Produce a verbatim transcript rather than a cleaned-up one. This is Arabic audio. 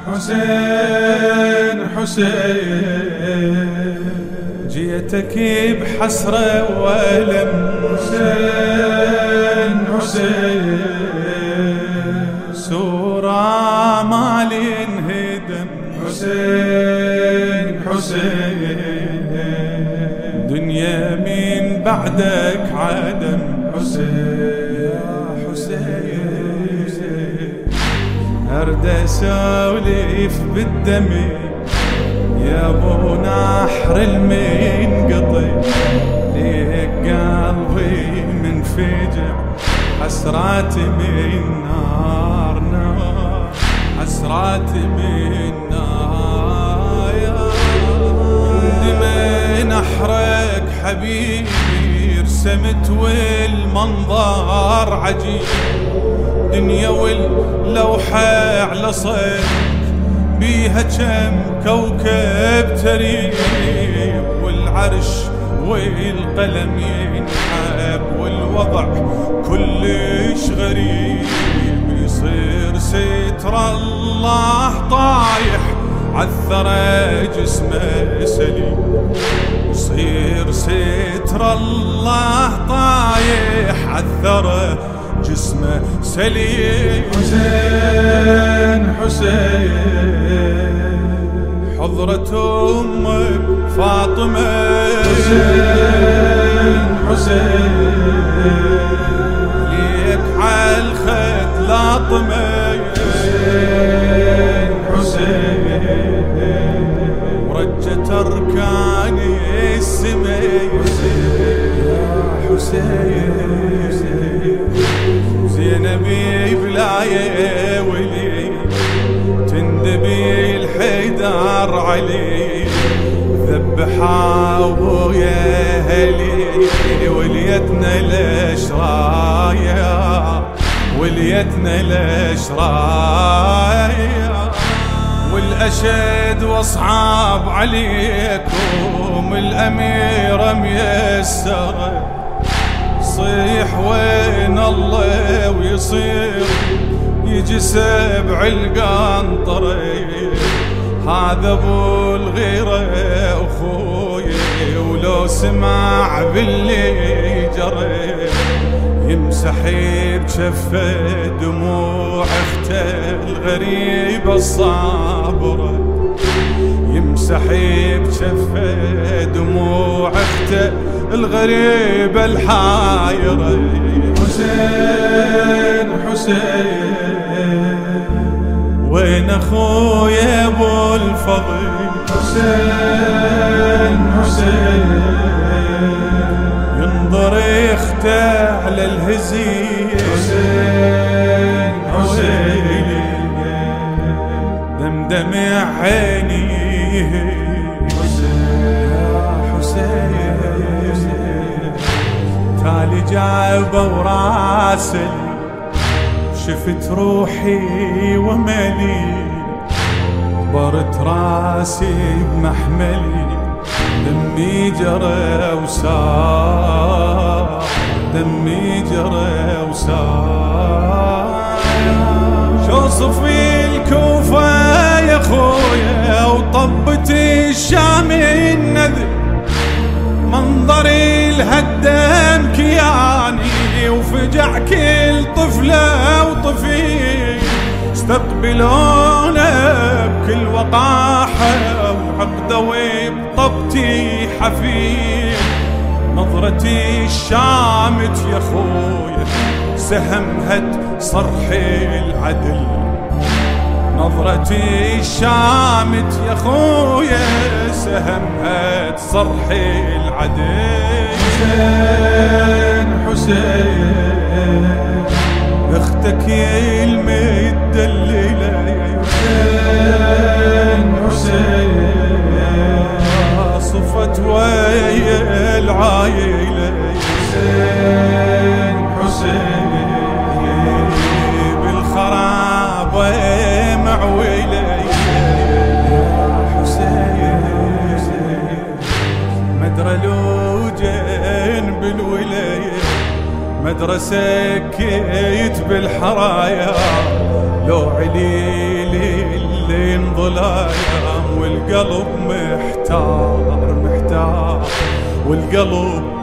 حسين حسين جيتك بحسرة وألم. حسين حسين سورة مالي انهدم. حسين حسين دنيا من بعدك عدم. حسين يا حسين أرد أسولف بالدمي يا ابو نحر المنقطي. ليك قلبي منفجع حسرات من نار نار حسرات من نار. دمي نحرك حبيبي رسمت والمنظر عجيب. دنيا واللوحة على صيد بيها كم كوكب تريب. والعرش والقلم ينحب والوضع كلش غريب. يصير ستر الله طايح عالثرى جسمه سليم. يصير ستر الله طايح عالثرى جسمه سليم. حسين حسين حضرة أمك فاطمة. حسين حسين ليك عالخد لاطمة. حسين حسين ورجت أركاني السماء. يا حسين زينبي بلاية ولي تندبي الحيدر علي. ذبحا ويا هلي وليتنا الاشرايا وليتنا الاشرايا. والاشد واصعاب عليكم الاميرة ميسرة. صيح وين الله ويصير يجي سبع القنطرة. هذا ابو الغيرة اخوي ولو سمع باللي جرى يمسح بشفه دموع اخته الغريبة الصابرة. يمسح بشفه دموع اخته الغريبة الحايرة. حسين حسين وين اخويا ابو الفضل. حسين حسين ينظر اخته على الهزيل. حسين حسين دمدمع عيني. تالي جابه وراسي شفت روحي وملي. كبرت راسي بمحملي دمي جرى وسار. دمي جرى وسار. شو صفي الكوفة يا خويا وطبت الشام النذر. منظري لهالدم كياني وفجع كل طفلة وطفيل. استقبلونا بكل وقاحة وعقدة وبطبتي حفيل. نظرتي الشامت يا خويا سهم هد صرح العدل. نظرتي الشامت يا خويا سهم هد صرح العدل. حسين حسين اختك المدللة. حسين حسين صفت ويا العايلة. حسين حسين بالخرابة معولة. مدرى لوجن بالولاية مدرسة كيت بالحرايا. لو عليل اللي تمضي الايام والقلب محتار محتار والقلب